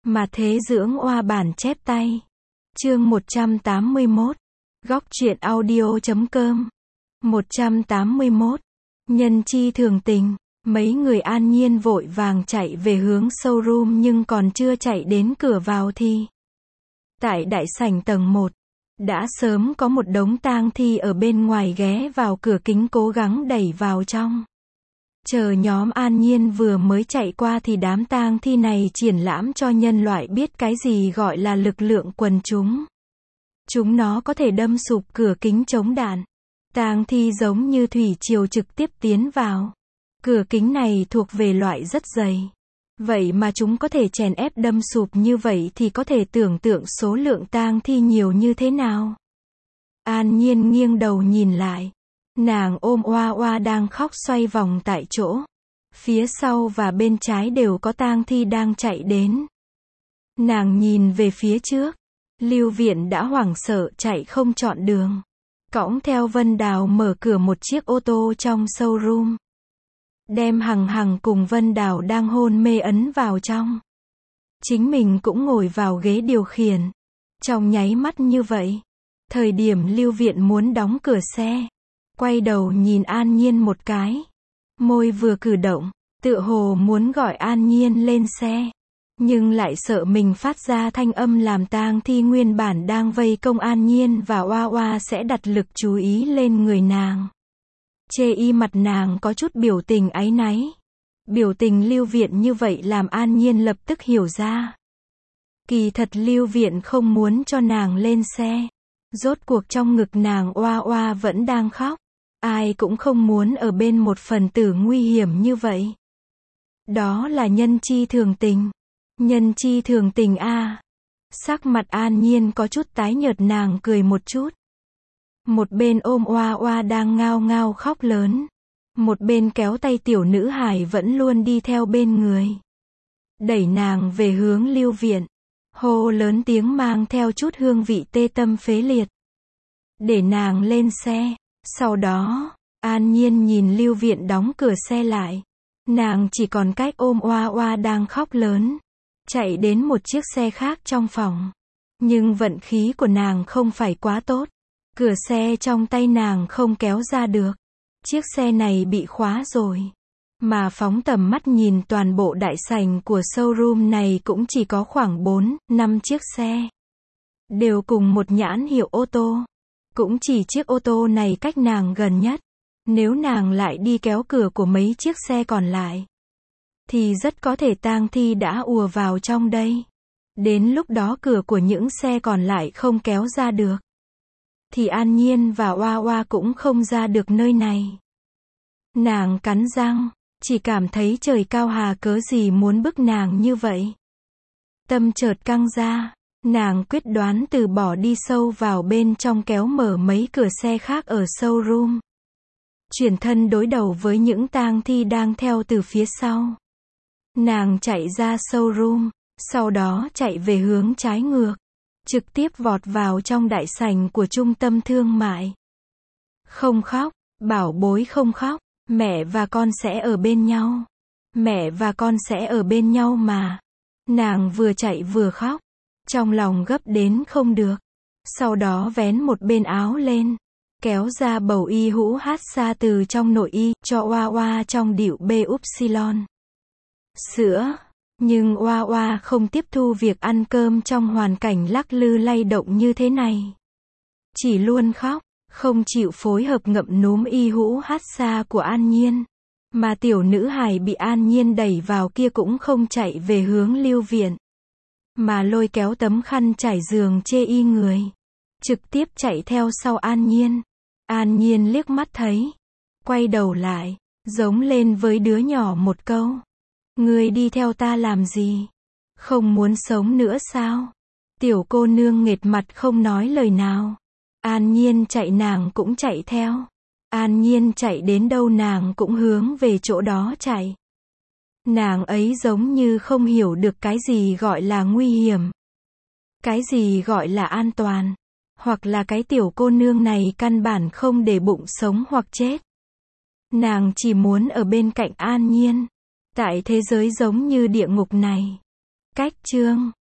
Mà thế dưỡng oa bản chép tay. Chương 181. Góc truyện audio.com. 181. Nhân chi thường tình. Mấy người An Nhiên vội vàng chạy về hướng showroom nhưng còn chưa chạy đến cửa vào thì tại đại sảnh tầng 1, đã sớm có một đống tang thi ở bên ngoài ghé vào cửa kính cố gắng đẩy vào trong. Chờ nhóm An Nhiên vừa mới chạy qua thì đám tang thi này triển lãm cho nhân loại biết cái gì gọi là lực lượng quần chúng. Chúng nó có thể đâm sụp cửa kính chống đạn. Tang thi giống như thủy triều trực tiếp tiến vào. Cửa kính này thuộc về loại rất dày. Vậy mà chúng có thể chèn ép đâm sụp như vậy thì có thể tưởng tượng số lượng tang thi nhiều như thế nào. An Nhiên nghiêng đầu nhìn lại. Nàng ôm oa oa đang khóc xoay vòng tại chỗ. Phía sau và bên trái đều có tang thi đang chạy đến. Nàng nhìn về phía trước. Lưu Viện đã hoảng sợ chạy không chọn đường. Cõng theo Vân Đào mở cửa một chiếc ô tô trong showroom. Đem Hằng Hằng cùng Vân Đào đang hôn mê ấn vào trong. Chính mình cũng ngồi vào ghế điều khiển. Trong nháy mắt như vậy. Thời điểm Lưu Viện muốn đóng cửa xe. Quay đầu nhìn An Nhiên một cái. Môi vừa cử động, tựa hồ muốn gọi An Nhiên lên xe. Nhưng lại sợ mình phát ra thanh âm làm tang thi nguyên bản đang vây công An Nhiên và oa oa sẽ đặt lực chú ý lên người nàng. Chê y mặt nàng có chút biểu tình áy náy. Biểu tình Lưu Viện như vậy làm An Nhiên lập tức hiểu ra. Kỳ thật Lưu Viện không muốn cho nàng lên xe. Rốt cuộc trong ngực nàng oa oa vẫn đang khóc. Ai cũng không muốn ở bên một phần tử nguy hiểm như vậy. Đó là nhân chi thường tình. Nhân chi thường tình a. Sắc mặt An Nhiên có chút tái nhợt, nàng cười một chút. Một bên ôm oa oa đang ngao ngao khóc lớn. Một bên kéo tay tiểu nữ hài vẫn luôn đi theo bên người. Đẩy nàng về hướng Lưu Viện. Hô lớn tiếng mang theo chút hương vị tê tâm phế liệt. Để nàng lên xe. Sau đó, An Nhiên nhìn Lưu Viện đóng cửa xe lại. Nàng chỉ còn cách ôm oa oa đang khóc lớn. Chạy đến một chiếc xe khác trong phòng. Nhưng vận khí của nàng không phải quá tốt. Cửa xe trong tay nàng không kéo ra được. Chiếc xe này bị khóa rồi. Mà phóng tầm mắt nhìn toàn bộ đại sảnh của showroom này cũng chỉ có khoảng 4-5 chiếc xe. Đều cùng một nhãn hiệu ô tô. Cũng chỉ chiếc ô tô này cách nàng gần nhất. Nếu nàng lại đi kéo cửa của mấy chiếc xe còn lại, thì rất có thể tang thi đã ùa vào trong đây. Đến lúc đó cửa của những xe còn lại không kéo ra được. Thì An Nhiên và oa oa cũng không ra được nơi này. Nàng cắn răng, chỉ cảm thấy trời cao hà cớ gì muốn bức nàng như vậy. Tâm chợt căng ra. Nàng quyết đoán từ bỏ đi sâu vào bên trong kéo mở mấy cửa xe khác ở showroom. Chuyển thân đối đầu với những tang thi đang theo từ phía sau. Nàng chạy ra showroom, sau đó chạy về hướng trái ngược. Trực tiếp vọt vào trong đại sảnh của trung tâm thương mại. Không khóc, bảo bối không khóc, mẹ và con sẽ ở bên nhau. Mẹ và con sẽ ở bên nhau mà. Nàng vừa chạy vừa khóc. Trong lòng gấp đến không được. Sau đó vén một bên áo lên. Kéo ra bầu y hũ hát xa từ trong nội y, cho oa oa trong điệu bê upsilon. Sữa. Nhưng oa oa không tiếp thu việc ăn cơm trong hoàn cảnh lắc lư lay động như thế này. Chỉ luôn khóc, không chịu phối hợp ngậm núm y hũ hát xa của An Nhiên. Mà tiểu nữ hài bị An Nhiên đẩy vào kia cũng không chạy về hướng Lưu Viện. Mà lôi kéo tấm khăn trải giường chê y người. Trực tiếp chạy theo sau An Nhiên. An Nhiên liếc mắt thấy. Quay đầu lại, giống lên với đứa nhỏ một câu. Ngươi đi theo ta làm gì? Không muốn sống nữa sao? Tiểu cô nương nghệt mặt không nói lời nào. An Nhiên chạy nàng cũng chạy theo. An Nhiên chạy đến đâu nàng cũng hướng về chỗ đó chạy. Nàng ấy giống như không hiểu được cái gì gọi là nguy hiểm. Cái gì gọi là an toàn. Hoặc là cái tiểu cô nương này căn bản không để bụng sống hoặc chết. Nàng chỉ muốn ở bên cạnh An Nhiên. Tại thế giới giống như địa ngục này. Cách chương